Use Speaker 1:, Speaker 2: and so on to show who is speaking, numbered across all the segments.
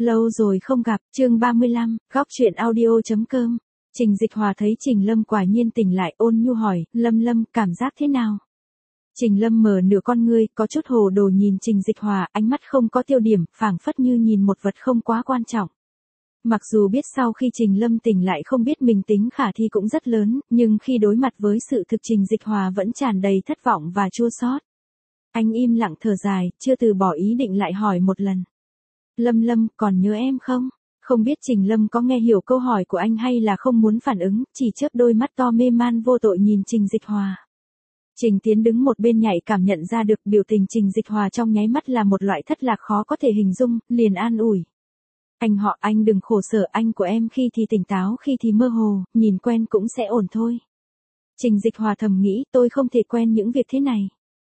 Speaker 1: Lâu rồi không gặp, chương 35, góc chuyện audio.com. Trình Dịch Hòa thấy Trình Lâm quả nhiên tỉnh lại, ôn nhu hỏi, Lâm, cảm giác thế nào? Trình Lâm mở nửa con ngươi, có chút hồ đồ nhìn Trình Dịch Hòa, ánh mắt không có tiêu điểm, phảng phất như nhìn một vật không quá quan trọng. Mặc dù biết sau khi Trình Lâm tỉnh lại không biết mình tính khả thi cũng rất lớn, nhưng khi đối mặt với sự thực Trình Dịch Hòa vẫn tràn đầy thất vọng và chua xót. Anh im lặng thở dài, chưa từ bỏ ý định lại hỏi một lần. Lâm, còn nhớ em không? Không biết Trình Lâm có nghe hiểu câu hỏi của anh hay là không muốn phản ứng, chỉ chớp đôi mắt to mê man vô tội nhìn Trình Dịch Hòa. Trình Tiến đứng một bên nhạy cảm nhận ra được biểu tình Trình Dịch Hòa trong nháy mắt là một loại thất lạc khó có thể hình dung, liền an ủi. Anh đừng khổ sở, anh của em khi thì tỉnh táo khi thì mơ hồ, nhìn quen cũng sẽ ổn thôi. Trình Dịch Hòa thầm nghĩ tôi không thể quen những việc thế này.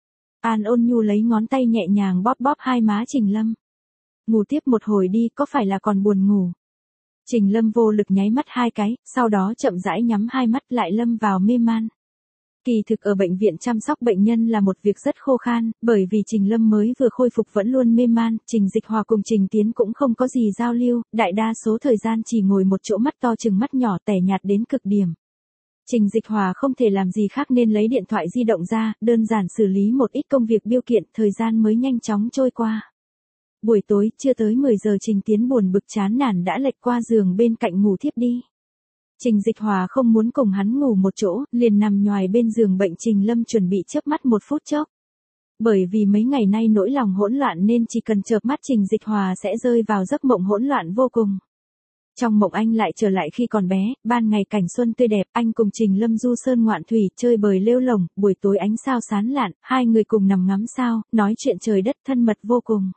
Speaker 1: An ôn nhu lấy ngón tay nhẹ nhàng bóp hai má Trình Lâm. Ngủ tiếp một hồi đi, có phải là còn buồn ngủ? Trình Lâm vô lực nháy mắt hai cái, sau đó chậm rãi nhắm hai mắt lại lâm vào mê man. Kỳ thực ở bệnh viện chăm sóc bệnh nhân là một việc rất khô khan, bởi vì Trình Lâm mới vừa khôi phục vẫn luôn mê man, Trình Dịch Hòa cùng Trình Tiến cũng không có gì giao lưu, đại đa số thời gian chỉ ngồi một chỗ mắt to chừng mắt nhỏ tẻ nhạt đến cực điểm. Trình Dịch Hòa không thể làm gì khác nên lấy điện thoại di động ra, đơn giản xử lý một ít công việc biêu kiện, thời gian mới nhanh chóng trôi qua. Buổi tối, chưa tới 10 giờ Trình Tiến buồn bực chán nản đã lệch qua giường bên cạnh ngủ thiếp đi. Trình Dịch Hòa không muốn cùng hắn ngủ một chỗ, liền nằm nhoài bên giường bệnh. Trình Lâm chuẩn bị chớp mắt một phút chốc. Bởi vì mấy ngày nay nỗi lòng hỗn loạn nên chỉ cần chợp mắt Trình Dịch Hòa sẽ rơi vào giấc mộng hỗn loạn vô cùng. Trong mộng anh lại trở lại khi còn bé, ban ngày cảnh xuân tươi đẹp, anh cùng Trình Lâm du sơn ngoạn thủy, chơi bời lêu lổng, buổi tối ánh sao sáng lạn, hai người cùng nằm ngắm sao, nói chuyện trời đất thân mật vô cùng.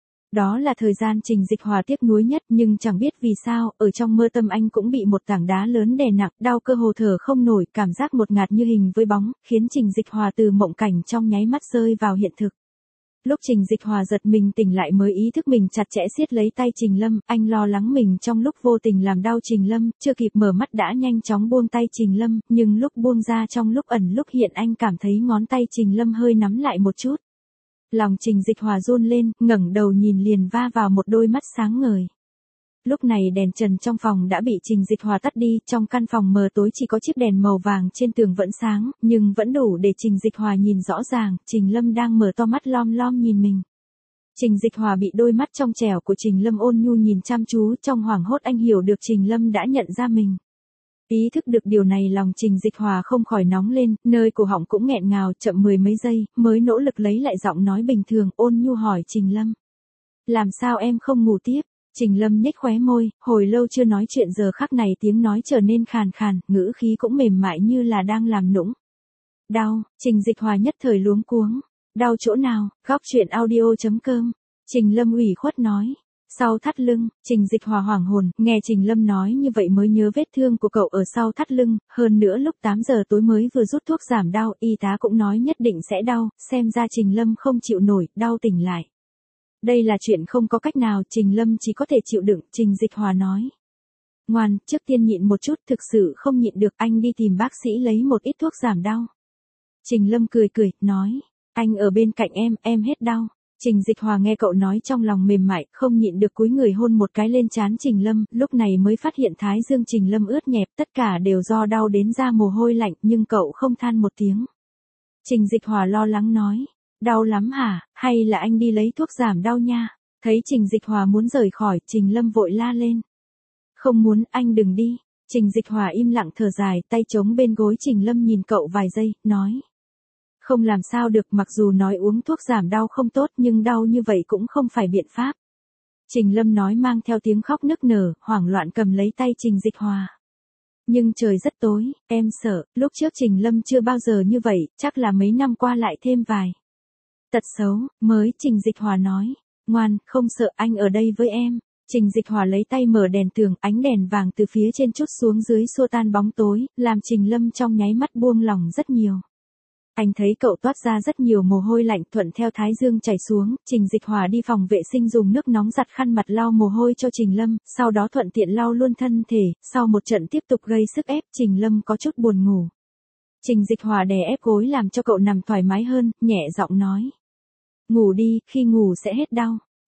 Speaker 1: Đó là thời gian Trình Dịch Hòa tiếc nuối nhất, nhưng chẳng biết vì sao, ở trong mơ tâm anh cũng bị một tảng đá lớn đè nặng, đau cơ hồ thở không nổi, cảm giác ngột ngạt như hình với bóng, khiến Trình Dịch Hòa từ mộng cảnh trong nháy mắt rơi vào hiện thực. Lúc Trình Dịch Hòa giật mình tỉnh lại mới ý thức mình chặt chẽ siết lấy tay Trình Lâm, anh lo lắng mình trong lúc vô tình làm đau Trình Lâm, chưa kịp mở mắt đã nhanh chóng buông tay Trình Lâm, nhưng lúc buông ra trong lúc ẩn lúc hiện anh cảm thấy ngón tay Trình Lâm hơi nắm lại một chút. Lòng Trình Dịch Hòa run lên, ngẩng đầu nhìn liền va vào một đôi mắt sáng ngời. Lúc này đèn trần trong phòng đã bị Trình Dịch Hòa tắt đi, trong căn phòng mờ tối chỉ có chiếc đèn màu vàng trên tường vẫn sáng, nhưng vẫn đủ để Trình Dịch Hòa nhìn rõ ràng, Trình Lâm đang mở to mắt lom lom nhìn mình. Trình Dịch Hòa bị đôi mắt trong trẻo của Trình Lâm ôn nhu nhìn chăm chú, trong hoảng hốt anh hiểu được Trình Lâm đã nhận ra mình. Ý thức được điều này lòng Trình Dịch Hòa không khỏi nóng lên, nơi cổ họng cũng nghẹn ngào, chậm mười mấy giây, mới nỗ lực lấy lại giọng nói bình thường, ôn nhu hỏi Trình Lâm. Làm sao em không ngủ tiếp? Trình Lâm nhếch khóe môi, hồi lâu chưa nói chuyện giờ khắc này tiếng nói trở nên khàn khàn, ngữ khí cũng mềm mại như là đang làm nũng. Đau, Trình Dịch Hòa nhất thời luống cuống. Đau chỗ nào? Góc chuyện audio.com. Trình Lâm ủy khuất nói. Sau thắt lưng, Trình Dịch Hòa hoảng hồn, nghe Trình Lâm nói như vậy mới nhớ vết thương của cậu ở sau thắt lưng, hơn nữa lúc 8 giờ tối mới vừa rút thuốc giảm đau, y tá cũng nói nhất định sẽ đau, xem ra Trình Lâm không chịu nổi, đau tỉnh lại. Đây là chuyện không có cách nào, Trình Lâm chỉ có thể chịu đựng, Trình Dịch Hòa nói. Ngoan, trước tiên nhịn một chút, thực sự không nhịn được, anh đi tìm bác sĩ lấy một ít thuốc giảm đau. Trình Lâm cười, nói, anh ở bên cạnh em hết đau. Trình Dịch Hòa nghe cậu nói trong lòng mềm mại, không nhịn được cúi người hôn một cái lên trán Trình Lâm, lúc này mới phát hiện thái dương Trình Lâm ướt nhẹp, tất cả đều do đau đến ra mồ hôi lạnh, nhưng cậu không than một tiếng. Trình Dịch Hòa lo lắng nói, đau lắm hả, hay là anh đi lấy thuốc giảm đau nha. Thấy Trình Dịch Hòa muốn rời khỏi, Trình Lâm vội la lên. Không muốn, anh đừng đi. Trình Dịch Hòa im lặng thở dài, tay chống bên gối Trình Lâm nhìn cậu vài giây, nói. Không làm sao được, mặc dù nói uống thuốc giảm đau không tốt nhưng đau như vậy cũng không phải biện pháp. Trình Lâm nói mang theo tiếng khóc nức nở, hoảng loạn cầm lấy tay Trình Dịch Hòa. Nhưng trời rất tối, em sợ, lúc trước Trình Lâm chưa bao giờ như vậy, chắc là mấy năm qua lại thêm vài tật xấu, mới Trình Dịch Hòa nói. Ngoan, không sợ, anh ở đây với em. Trình Dịch Hòa lấy tay mở đèn tường, ánh đèn vàng từ phía trên trút xuống dưới xua tan bóng tối, làm Trình Lâm trong nháy mắt buông lòng rất nhiều. Anh thấy cậu toát ra rất nhiều mồ hôi lạnh thuận theo thái dương chảy xuống, Trình Dịch Hòa đi phòng vệ sinh dùng nước nóng giặt khăn mặt lau mồ hôi cho Trình Lâm, sau đó thuận tiện lau luôn thân thể, sau một trận tiếp tục gây sức ép, Trình Lâm có chút buồn ngủ. Trình Dịch Hòa đè ép gối làm cho cậu nằm thoải mái hơn, nhẹ giọng nói. Ngủ đi, khi ngủ sẽ hết đau.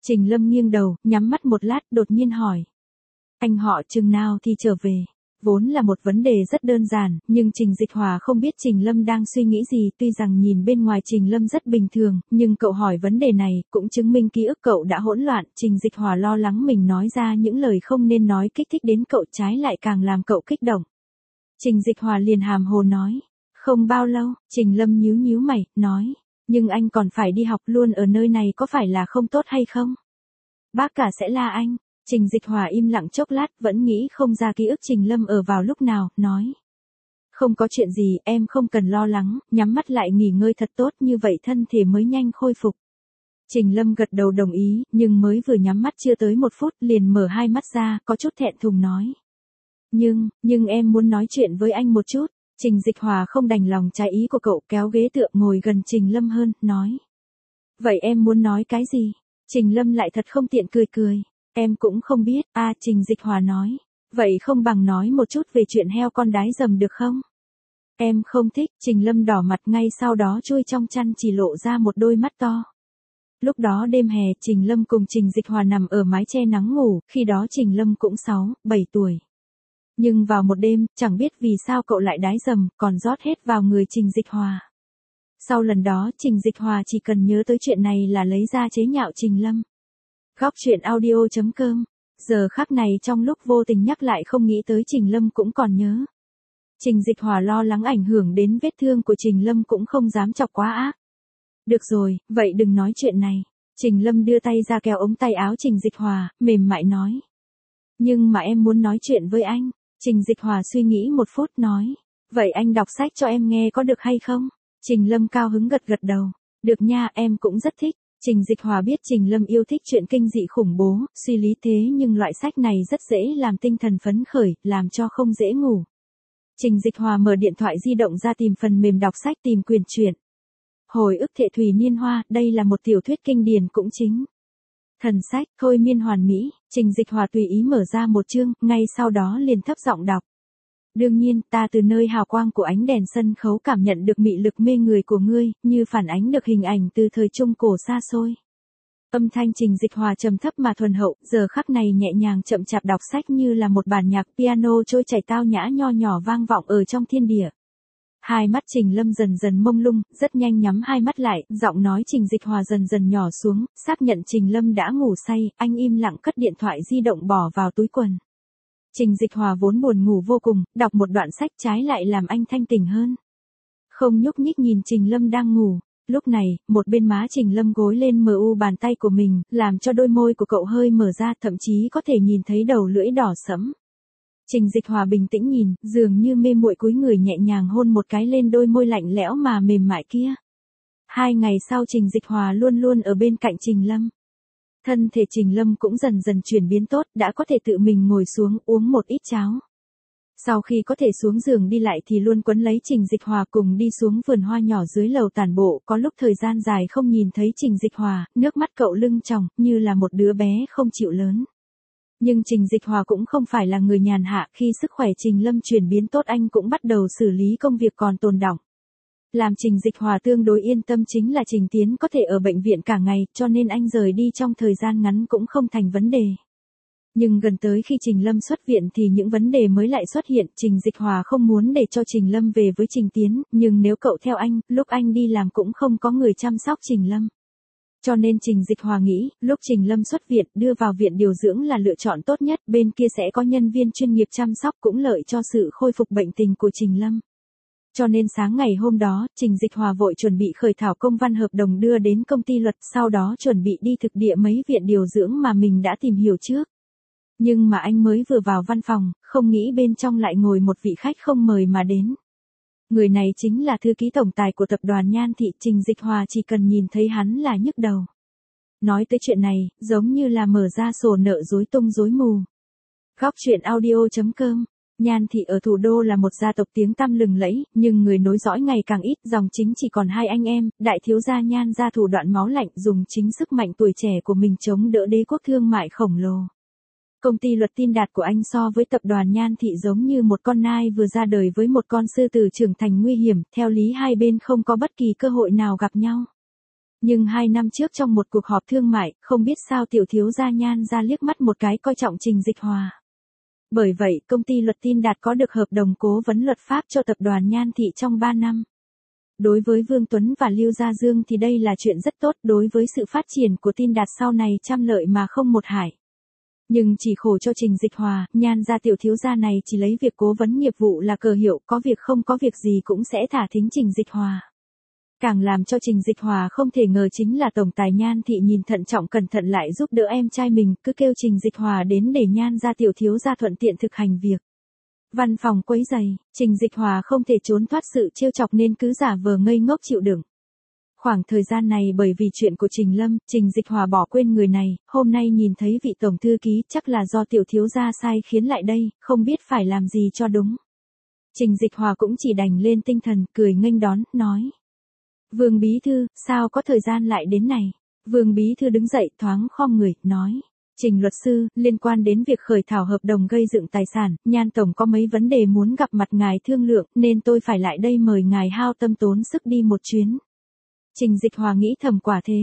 Speaker 1: Trình Lâm nghiêng đầu, nhắm mắt một lát, đột nhiên hỏi. Anh họ chừng nào thì trở về? Vốn là một vấn đề rất đơn giản, nhưng Trình Dịch Hòa không biết Trình Lâm đang suy nghĩ gì, tuy rằng nhìn bên ngoài Trình Lâm rất bình thường, nhưng cậu hỏi vấn đề này, cũng chứng minh ký ức cậu đã hỗn loạn, Trình Dịch Hòa lo lắng mình nói ra những lời không nên nói kích thích đến cậu trái lại càng làm cậu kích động. Trình Dịch Hòa liền hàm hồ nói, không bao lâu, Trình Lâm nhíu nhíu mày, nói, nhưng anh còn phải đi học luôn ở nơi này có phải là không tốt hay không? Bác cả sẽ la anh. Trình Dịch Hòa im lặng chốc lát vẫn nghĩ không ra ký ức Trình Lâm ở vào lúc nào, nói. Không có chuyện gì, em không cần lo lắng, nhắm mắt lại nghỉ ngơi thật tốt như vậy thân thể mới nhanh khôi phục. Trình Lâm gật đầu đồng ý, nhưng mới vừa nhắm mắt chưa tới 1 phút liền mở hai mắt ra, có chút thẹn thùng nói. Nhưng em muốn nói chuyện với anh một chút. Trình Dịch Hòa không đành lòng trái ý của cậu, kéo ghế tựa ngồi gần Trình Lâm hơn, nói. Vậy em muốn nói cái gì? Trình Lâm lại thật không tiện cười cười. Em cũng không biết, Trình Dịch Hòa nói. Vậy không bằng nói một chút về chuyện heo con đái dầm được không? Em không thích, Trình Lâm đỏ mặt ngay sau đó chui trong chăn chỉ lộ ra một đôi mắt to. Lúc đó đêm hè, Trình Lâm cùng Trình Dịch Hòa nằm ở mái che nắng ngủ, khi đó Trình Lâm cũng 6, 7 tuổi. Nhưng vào một đêm, chẳng biết vì sao cậu lại đái dầm, còn rót hết vào người Trình Dịch Hòa. Sau lần đó, Trình Dịch Hòa chỉ cần nhớ tới chuyện này là lấy ra chế nhạo Trình Lâm. Góc truyện audio.com. Giờ khắc này trong lúc vô tình nhắc lại không nghĩ tới Trình Lâm cũng còn nhớ. Trình Dịch Hòa lo lắng ảnh hưởng đến vết thương của Trình Lâm cũng không dám chọc quá ác. Được rồi, vậy đừng nói chuyện này. Trình Lâm đưa tay ra kéo ống tay áo Trình Dịch Hòa, mềm mại nói. Nhưng mà em muốn nói chuyện với anh. Trình Dịch Hòa suy nghĩ 1 phút nói. Vậy anh đọc sách cho em nghe có được hay không? Trình Lâm cao hứng gật gật đầu. Được nha, em cũng rất thích. Trình Dịch Hòa biết Trình Lâm yêu thích chuyện kinh dị khủng bố, suy lý thế nhưng loại sách này rất dễ làm tinh thần phấn khởi, làm cho không dễ ngủ. Trình Dịch Hòa mở điện thoại di động ra tìm phần mềm đọc sách tìm quyền truyện. Hồi ức Thệ Thủy Niên Hoa, đây là một tiểu thuyết kinh điển cũng chính. Thần sách, thôi miên hoàn mỹ, Trình Dịch Hòa tùy ý mở ra một chương, ngay sau đó liền thấp giọng đọc. Đương nhiên, ta từ nơi hào quang của ánh đèn sân khấu cảm nhận được mị lực mê người của ngươi, như phản ánh được hình ảnh từ thời trung cổ xa xôi. Âm thanh Trình Dịch Hòa trầm thấp mà thuần hậu, giờ khắc này nhẹ nhàng chậm chạp đọc sách như là một bản nhạc piano trôi chảy tao nhã nho nhỏ vang vọng ở trong thiên địa. Hai mắt Trình Lâm dần dần mông lung, rất nhanh nhắm hai mắt lại, giọng nói Trình Dịch Hòa dần dần nhỏ xuống, xác nhận Trình Lâm đã ngủ say, anh im lặng cất điện thoại di động bỏ vào túi quần. Trình Dịch Hòa vốn buồn ngủ vô cùng, đọc một đoạn sách trái lại làm anh thanh tỉnh hơn. Không nhúc nhích nhìn Trình Lâm đang ngủ. Lúc này, một bên má Trình Lâm gối lên mờ u bàn tay của mình, làm cho đôi môi của cậu hơi mở ra, thậm chí có thể nhìn thấy đầu lưỡi đỏ sẫm. Trình Dịch Hòa bình tĩnh nhìn, dường như mê muội cúi người nhẹ nhàng hôn một cái lên đôi môi lạnh lẽo mà mềm mại kia. 2 ngày sau Trình Dịch Hòa luôn luôn ở bên cạnh Trình Lâm. Thân thể Trình Lâm cũng dần dần chuyển biến tốt, đã có thể tự mình ngồi xuống uống một ít cháo. Sau khi có thể xuống giường đi lại thì luôn quấn lấy Trình Dịch Hòa cùng đi xuống vườn hoa nhỏ dưới lầu tản bộ, có lúc thời gian dài không nhìn thấy Trình Dịch Hòa, nước mắt cậu lưng tròng, như là một đứa bé không chịu lớn. Nhưng Trình Dịch Hòa cũng không phải là người nhàn hạ, khi sức khỏe Trình Lâm chuyển biến tốt anh cũng bắt đầu xử lý công việc còn tồn đọng. Làm Trình Dịch Hòa tương đối yên tâm chính là Trình Tiến có thể ở bệnh viện cả ngày, cho nên anh rời đi trong thời gian ngắn cũng không thành vấn đề. Nhưng gần tới khi Trình Lâm xuất viện thì những vấn đề mới lại xuất hiện, Trình Dịch Hòa không muốn để cho Trình Lâm về với Trình Tiến, nhưng nếu cậu theo anh, lúc anh đi làm cũng không có người chăm sóc Trình Lâm. Cho nên Trình Dịch Hòa nghĩ, lúc Trình Lâm xuất viện, đưa vào viện điều dưỡng là lựa chọn tốt nhất, bên kia sẽ có nhân viên chuyên nghiệp chăm sóc cũng lợi cho sự khôi phục bệnh tình của Trình Lâm. Cho nên sáng ngày hôm đó, Trình Dịch Hòa vội chuẩn bị khởi thảo công văn hợp đồng đưa đến công ty luật, sau đó chuẩn bị đi thực địa mấy viện điều dưỡng mà mình đã tìm hiểu trước. Nhưng mà anh mới vừa vào văn phòng, không nghĩ bên trong lại ngồi một vị khách không mời mà đến. Người này chính là thư ký tổng tài của tập đoàn Nhan Thị. Trình Dịch Hòa chỉ cần nhìn thấy hắn là nhức đầu. Nói tới chuyện này, giống như là mở ra sổ nợ rối tung rối mù. Góc truyện audio.com. Nhan Thị ở thủ đô là một gia tộc tiếng tăm lừng lẫy, nhưng người nối dõi ngày càng ít, dòng chính chỉ còn 2 anh em, đại thiếu gia Nhan gia thủ đoạn máu lạnh dùng chính sức mạnh tuổi trẻ của mình chống đỡ đế quốc thương mại khổng lồ. Công ty luật tin đạt của anh so với tập đoàn Nhan Thị giống như một con nai vừa ra đời với một con sư tử trưởng thành nguy hiểm, theo lý hai bên không có bất kỳ cơ hội nào gặp nhau. Nhưng 2 năm trước trong một cuộc họp thương mại, không biết sao tiểu thiếu gia Nhan ra liếc mắt một cái coi trọng Trình Dịch Hòa. Bởi vậy, công ty luật tin đạt có được hợp đồng cố vấn luật pháp cho tập đoàn Nhan Thị trong 3 năm. Đối với Vương Tuấn và Lưu Gia Dương thì đây là chuyện rất tốt, đối với sự phát triển của tin đạt sau này trăm lợi mà không một hại. Nhưng chỉ khổ cho Trình Dịch Hòa, Nhan gia tiểu thiếu gia này chỉ lấy việc cố vấn nghiệp vụ là cờ hiệu, có việc không có việc gì cũng sẽ thả thính Trình Dịch Hòa. Càng làm cho Trình Dịch Hòa không thể ngờ chính là tổng tài Nhan Thị nhìn thận trọng cẩn thận lại giúp đỡ em trai mình, cứ kêu Trình Dịch Hòa đến để Nhan gia tiểu thiếu gia thuận tiện thực hành việc. Văn phòng quấy rầy, Trình Dịch Hòa không thể trốn thoát sự trêu chọc nên cứ giả vờ ngây ngốc chịu đựng. Khoảng thời gian này bởi vì chuyện của Trình Lâm, Trình Dịch Hòa bỏ quên người này, hôm nay nhìn thấy vị tổng thư ký chắc là do tiểu thiếu gia sai khiến lại đây, không biết phải làm gì cho đúng. Trình Dịch Hòa cũng chỉ đành lên tinh thần, cười nghênh đón, nói. Vương Bí Thư, sao có thời gian lại đến này? Vương Bí Thư đứng dậy thoáng khom người, nói. Trình luật sư, liên quan đến việc khởi thảo hợp đồng gây dựng tài sản, Nhan Tổng có mấy vấn đề muốn gặp mặt ngài thương lượng, nên tôi phải lại đây mời ngài hao tâm tốn sức đi một chuyến. Trình Dịch Hòa nghĩ thầm quả thế,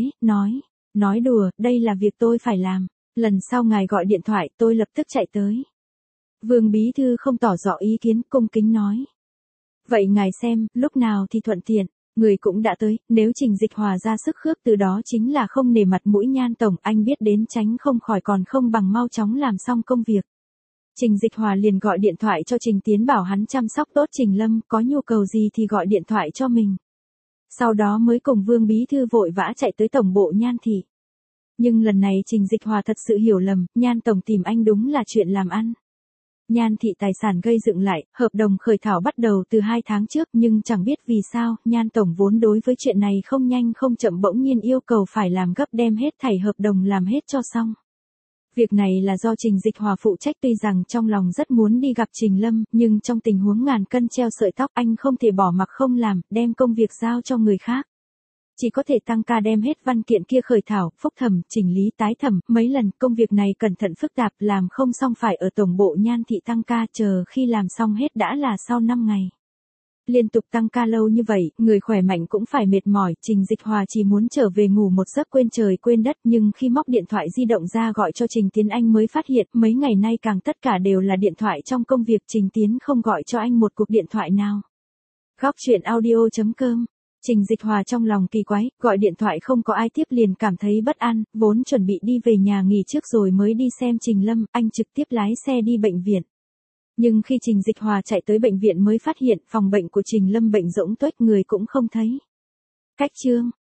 Speaker 1: nói đùa, đây là việc tôi phải làm, lần sau ngài gọi điện thoại tôi lập tức chạy tới. Vương Bí Thư không tỏ rõ ý kiến, cung kính nói. Vậy ngài xem, lúc nào thì thuận tiện, người cũng đã tới, nếu Trình Dịch Hòa ra sức khước từ đó chính là không nể mặt mũi Nhan Tổng, anh biết đến tránh không khỏi còn không bằng mau chóng làm xong công việc. Trình Dịch Hòa liền gọi điện thoại cho Trình Tiến bảo hắn chăm sóc tốt Trình Lâm, có nhu cầu gì thì gọi điện thoại cho mình. Sau đó mới cùng Vương Bí Thư vội vã chạy tới tổng bộ Nhan Thị. Nhưng lần này Trình Dịch Hòa thật sự hiểu lầm, Nhan Tổng tìm anh đúng là chuyện làm ăn. Nhan Thị tài sản gây dựng lại, hợp đồng khởi thảo bắt đầu từ 2 tháng trước nhưng chẳng biết vì sao, Nhan Tổng vốn đối với chuyện này không nhanh không chậm bỗng nhiên yêu cầu phải làm gấp đem hết thảy hợp đồng làm hết cho xong. Việc này là do Trình Dịch Hòa phụ trách tuy rằng trong lòng rất muốn đi gặp Trình Lâm, nhưng trong tình huống ngàn cân treo sợi tóc anh không thể bỏ mặc không làm, đem công việc giao cho người khác. Chỉ có thể tăng ca đem hết văn kiện kia khởi thảo, phúc thẩm, chỉnh lý tái thẩm, mấy lần công việc này cẩn thận phức tạp làm không xong phải ở tổng bộ Nhan Thị tăng ca chờ khi làm xong hết đã là sau 5 ngày. Liên tục tăng ca lâu như vậy, người khỏe mạnh cũng phải mệt mỏi, Trình Dịch Hòa chỉ muốn trở về ngủ một giấc quên trời quên đất nhưng khi móc điện thoại di động ra gọi cho Trình Tiến anh mới phát hiện mấy ngày nay càng tất cả đều là điện thoại trong công việc Trình Tiến không gọi cho anh một cuộc điện thoại nào. Góc chuyện audio.com. Trình Dịch Hòa trong lòng kỳ quái, gọi điện thoại không có ai tiếp liền cảm thấy bất an, vốn chuẩn bị đi về nhà nghỉ trước rồi mới đi xem Trình Lâm, anh trực tiếp lái xe đi bệnh viện. Nhưng khi Trình Dịch Hòa chạy tới bệnh viện mới phát hiện phòng bệnh của Trình Lâm bệnh rỗng tuếch người cũng không thấy. Cách chương